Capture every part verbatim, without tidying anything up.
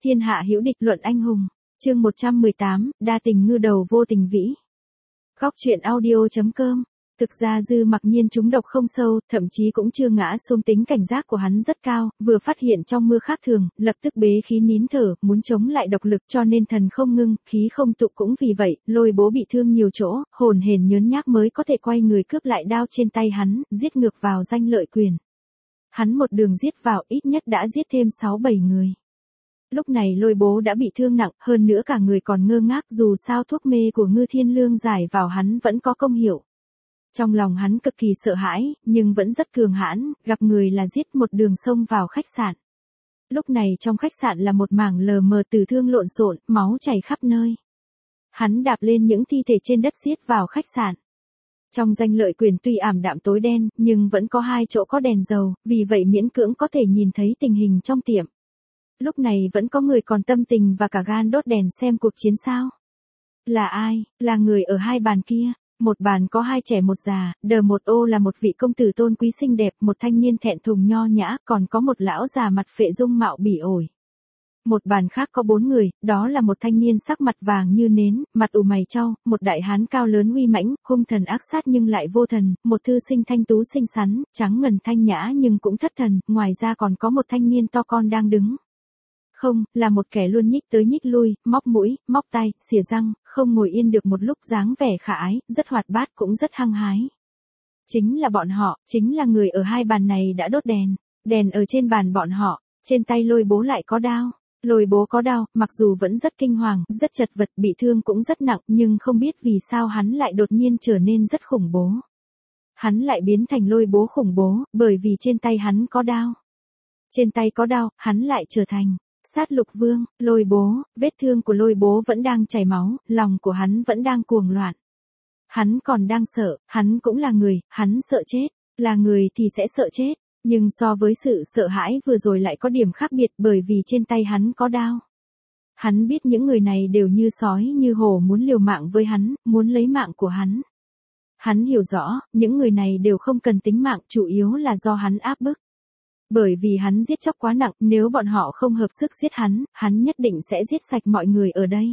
Thiên hạ hữu địch luận anh hùng. Chương một trăm mười tám, đa tình ngư đầu vô tình vĩ. Góc truyện audio chấm com. Thực ra Dư Mặc Nhiên trúng độc không sâu, thậm chí cũng chưa ngã xuống, tính cảnh giác của hắn rất cao, vừa phát hiện trong mưa khác thường, lập tức bế khí nín thở, muốn chống lại độc lực, cho nên thần không ngưng, khí không tụ, cũng vì vậy, Lôi Bố bị thương nhiều chỗ, hồn hển nhớn nhác mới có thể quay người cướp lại đao trên tay hắn, giết ngược vào danh lợi quyền. Hắn một đường giết vào, ít nhất đã giết thêm sáu bảy người. Lúc này Lôi Bố đã bị thương nặng, hơn nữa cả người còn ngơ ngác, dù sao thuốc mê của Ngư Thiên Lương giải vào hắn vẫn có công hiệu. Trong lòng hắn cực kỳ sợ hãi, nhưng vẫn rất cường hãn, gặp người là giết, một đường xông vào khách sạn. Lúc này trong khách sạn là một mảng lờ mờ tử thương lộn xộn, máu chảy khắp nơi. Hắn đạp lên những thi thể trên đất giết vào khách sạn. Trong danh lợi quyền tuy ảm đạm tối đen, nhưng vẫn có hai chỗ có đèn dầu, vì vậy miễn cưỡng có thể nhìn thấy tình hình trong tiệm. Lúc này vẫn có người còn tâm tình và cả gan đốt đèn xem cuộc chiến sao. Là ai? Là người ở hai bàn kia. Một bàn có hai trẻ một già, đờ một ô là một vị công tử tôn quý xinh đẹp, một thanh niên thẹn thùng nho nhã, còn có một lão già mặt phệ dung mạo bỉ ổi. Một bàn khác có bốn người, đó là một thanh niên sắc mặt vàng như nến, mặt ủ mày chau, một đại hán cao lớn uy mãnh, hung thần ác sát nhưng lại vô thần, một thư sinh thanh tú xinh xắn, trắng ngần thanh nhã nhưng cũng thất thần, ngoài ra còn có một thanh niên to con đang đứng. Không, là một kẻ luôn nhích tới nhích lui, móc mũi, móc tay, xỉa răng, không ngồi yên được một lúc, dáng vẻ khả ái, rất hoạt bát cũng rất hăng hái. Chính là bọn họ, chính là người ở hai bàn này đã đốt đèn, đèn ở trên bàn bọn họ, trên tay Lôi Bố lại có đao. Lôi Bố có đao, mặc dù vẫn rất kinh hoàng, rất chật vật, bị thương cũng rất nặng, nhưng không biết vì sao hắn lại đột nhiên trở nên rất khủng bố. Hắn lại biến thành Lôi Bố khủng bố, bởi vì trên tay hắn có đao. Trên tay có đao, hắn lại trở thành Sát Lục Vương. Lôi Bố, vết thương của Lôi Bố vẫn đang chảy máu, lòng của hắn vẫn đang cuồng loạn. Hắn còn đang sợ, hắn cũng là người, hắn sợ chết, là người thì sẽ sợ chết, nhưng so với sự sợ hãi vừa rồi lại có điểm khác biệt, bởi vì trên tay hắn có đao. Hắn biết những người này đều như sói như hổ muốn liều mạng với hắn, muốn lấy mạng của hắn. Hắn hiểu rõ, những người này đều không cần tính mạng, chủ yếu là do hắn áp bức. Bởi vì hắn giết chóc quá nặng, nếu bọn họ không hợp sức giết hắn, hắn nhất định sẽ giết sạch mọi người ở đây.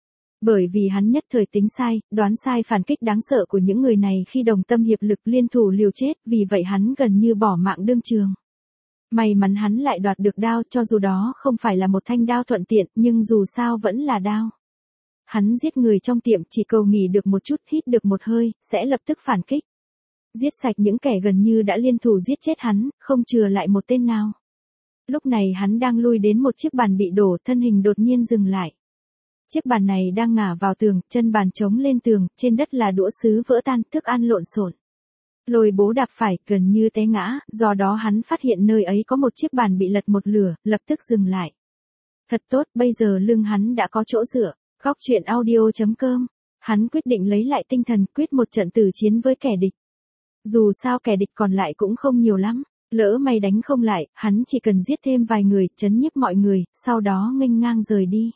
Bởi vì hắn nhất thời tính sai, đoán sai phản kích đáng sợ của những người này khi đồng tâm hiệp lực liên thủ liều chết, vì vậy hắn gần như bỏ mạng đương trường. May mắn hắn lại đoạt được đao, cho dù đó không phải là một thanh đao thuận tiện, nhưng dù sao vẫn là đao. Hắn giết người trong tiệm chỉ cầu nghỉ được một chút, hít được một hơi, sẽ lập tức phản kích. Giết sạch những kẻ gần như đã liên thủ giết chết hắn, không chừa lại một tên nào. Lúc này hắn đang lui đến một chiếc bàn bị đổ, thân hình đột nhiên dừng lại. Chiếc bàn này đang ngả vào tường, chân bàn chống lên tường, trên đất là đũa sứ vỡ tan, thức ăn lộn xộn. Lôi Bố đạp phải, gần như té ngã, do đó hắn phát hiện nơi ấy có một chiếc bàn bị lật một lửa, lập tức dừng lại. Thật tốt, bây giờ lưng hắn đã có chỗ dựa. Góc truyện audio chấm com. Hắn quyết định lấy lại tinh thần, quyết một trận tử chiến với kẻ địch. Dù sao kẻ địch còn lại cũng không nhiều lắm, lỡ may đánh không lại, hắn chỉ cần giết thêm vài người, trấn nhiếp mọi người, sau đó nghênh ngang rời đi.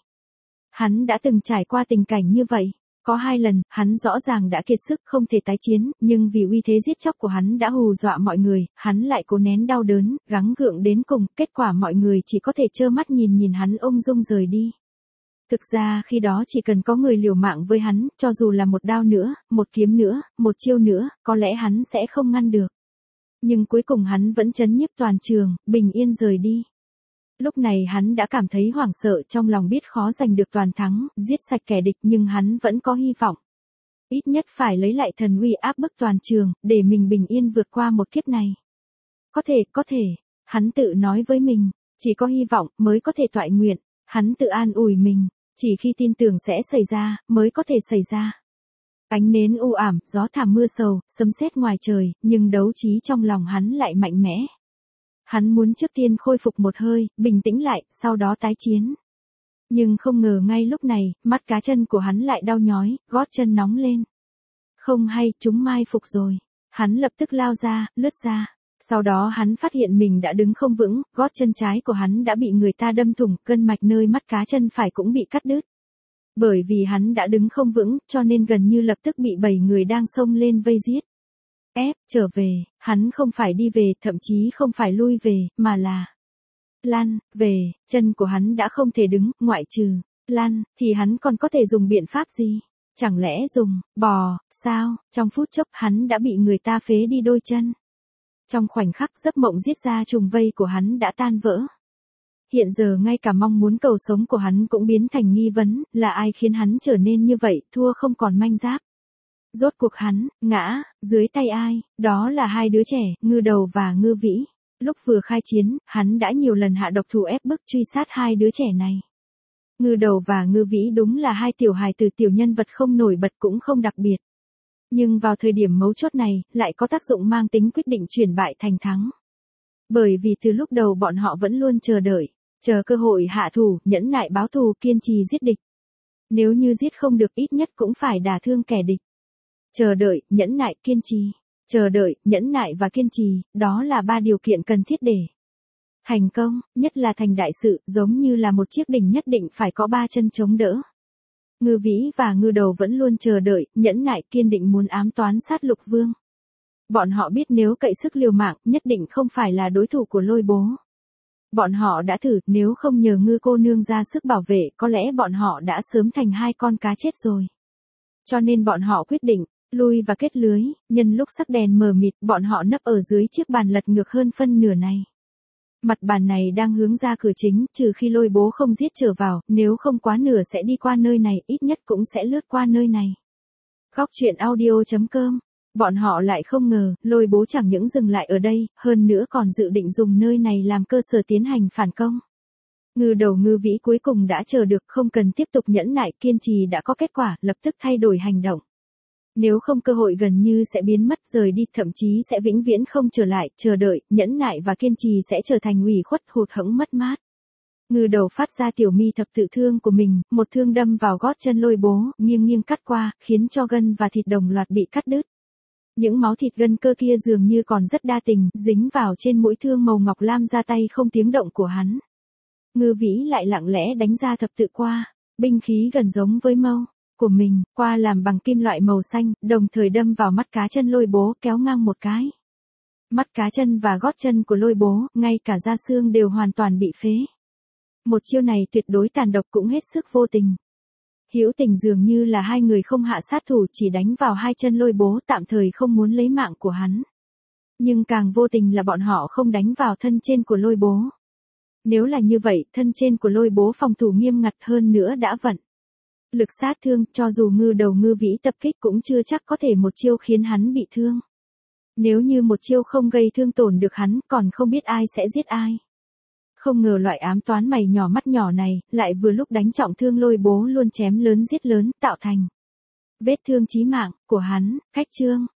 Hắn đã từng trải qua tình cảnh như vậy, có hai lần, hắn rõ ràng đã kiệt sức không thể tái chiến, nhưng vì uy thế giết chóc của hắn đã hù dọa mọi người, hắn lại cố nén đau đớn, gắng gượng đến cùng, kết quả mọi người chỉ có thể trơ mắt nhìn nhìn hắn ung dung rời đi. Thực ra khi đó chỉ cần có người liều mạng với hắn, cho dù là một đao nữa, một kiếm nữa, một chiêu nữa, có lẽ hắn sẽ không ngăn được. Nhưng cuối cùng hắn vẫn trấn nhiếp toàn trường, bình yên rời đi. Lúc này hắn đã cảm thấy hoảng sợ, trong lòng biết khó giành được toàn thắng, giết sạch kẻ địch, nhưng hắn vẫn có hy vọng. Ít nhất phải lấy lại thần uy áp bức toàn trường, để mình bình yên vượt qua một kiếp này. Có thể, có thể, hắn tự nói với mình, chỉ có hy vọng mới có thể toại nguyện, hắn tự an ủi mình, chỉ khi tin tưởng sẽ xảy ra, mới có thể xảy ra. Ánh nến u ảm, gió thảm mưa sầu, sấm sét ngoài trời, nhưng đấu trí trong lòng hắn lại mạnh mẽ. Hắn muốn trước tiên khôi phục một hơi, bình tĩnh lại, sau đó tái chiến. Nhưng không ngờ ngay lúc này, mắt cá chân của hắn lại đau nhói, gót chân nóng lên. Không hay, chúng mai phục rồi. Hắn lập tức lao ra, lướt ra. Sau đó hắn phát hiện mình đã đứng không vững, gót chân trái của hắn đã bị người ta đâm thủng, gân mạch nơi mắt cá chân phải cũng bị cắt đứt. Bởi vì hắn đã đứng không vững, cho nên gần như lập tức bị bảy người đang xông lên vây giết. Ép, trở về, hắn không phải đi về, thậm chí không phải lui về, mà là lăn, về, chân của hắn đã không thể đứng, ngoại trừ, lăn, thì hắn còn có thể dùng biện pháp gì? Chẳng lẽ dùng, bò, sao? Trong phút chốc hắn đã bị người ta phế đi đôi chân. Trong khoảnh khắc giấc mộng giết ra trùng vây của hắn đã tan vỡ. Hiện giờ ngay cả mong muốn cầu sống của hắn cũng biến thành nghi vấn, là ai khiến hắn trở nên như vậy, thua không còn manh giáp. Rốt cuộc hắn, ngã, dưới tay ai, đó là hai đứa trẻ, Ngư Đầu và Ngư Vĩ. Lúc vừa khai chiến, hắn đã nhiều lần hạ độc thủ ép bức truy sát hai đứa trẻ này. Ngư Đầu và Ngư Vĩ đúng là hai tiểu hài từ tiểu nhân vật không nổi bật cũng không đặc biệt. Nhưng vào thời điểm mấu chốt này, lại có tác dụng mang tính quyết định chuyển bại thành thắng. Bởi vì từ lúc đầu bọn họ vẫn luôn chờ đợi, chờ cơ hội hạ thủ, nhẫn nại báo thù, kiên trì giết địch. Nếu như giết không được ít nhất cũng phải đả thương kẻ địch. Chờ đợi, nhẫn nại, kiên trì. Chờ đợi, nhẫn nại và kiên trì, đó là ba điều kiện cần thiết để thành công, nhất là thành đại sự, giống như là một chiếc đỉnh nhất định phải có ba chân chống đỡ. Ngư Vĩ và Ngư Đầu vẫn luôn chờ đợi, nhẫn nại, kiên định muốn ám toán sát Lục Vương. Bọn họ biết nếu cậy sức liều mạng, nhất định không phải là đối thủ của Lôi Bố. Bọn họ đã thử, nếu không nhờ Ngư cô nương ra sức bảo vệ, có lẽ bọn họ đã sớm thành hai con cá chết rồi. Cho nên bọn họ quyết định, lui và kết lưới, nhân lúc sắc đèn mờ mịt, bọn họ nấp ở dưới chiếc bàn lật ngược hơn phân nửa này. Mặt bàn này đang hướng ra cửa chính, trừ khi Lôi Bố không giết trở vào, nếu không quá nửa sẽ đi qua nơi này, ít nhất cũng sẽ lướt qua nơi này. Góc truyện audio chấm com. Bọn họ lại không ngờ, Lôi Bố chẳng những dừng lại ở đây, hơn nữa còn dự định dùng nơi này làm cơ sở tiến hành phản công. Ngư Đầu Ngư Vĩ cuối cùng đã chờ được, không cần tiếp tục nhẫn nại, kiên trì đã có kết quả, lập tức thay đổi hành động. Nếu không cơ hội gần như sẽ biến mất, rời đi, thậm chí sẽ vĩnh viễn không trở lại, chờ đợi, nhẫn nại và kiên trì sẽ trở thành ủy khuất, hụt hẫng, mất mát. Ngư Đầu phát ra tiểu mi thập tự thương của mình, một thương đâm vào gót chân Lôi Bố, nghiêng nghiêng cắt qua, khiến cho gân và thịt đồng loạt bị cắt đứt. Những máu thịt gân cơ kia dường như còn rất đa tình, dính vào trên mũi thương màu ngọc lam ra tay không tiếng động của hắn. Ngư Vĩ lại lặng lẽ đánh ra thập tự qua, binh khí gần giống với mâu của mình, qua làm bằng kim loại màu xanh, đồng thời đâm vào mắt cá chân Lôi Bố, kéo ngang một cái. Mắt cá chân và gót chân của Lôi Bố, ngay cả da xương đều hoàn toàn bị phế. Một chiêu này tuyệt đối tàn độc cũng hết sức vô tình. Hữu tình dường như là hai người không hạ sát thủ, chỉ đánh vào hai chân Lôi Bố, tạm thời không muốn lấy mạng của hắn. Nhưng càng vô tình là bọn họ không đánh vào thân trên của Lôi Bố. Nếu là như vậy, thân trên của Lôi Bố phòng thủ nghiêm ngặt hơn nữa đã vận lực sát thương, cho dù Ngư Đầu Ngư Vĩ tập kích cũng chưa chắc có thể một chiêu khiến hắn bị thương. Nếu như một chiêu không gây thương tổn được hắn, còn không biết ai sẽ giết ai. Không ngờ loại ám toán mày nhỏ mắt nhỏ này, lại vừa lúc đánh trọng thương Lôi Bố, luôn chém lớn giết lớn, tạo thành vết thương chí mạng của hắn. Khách chương.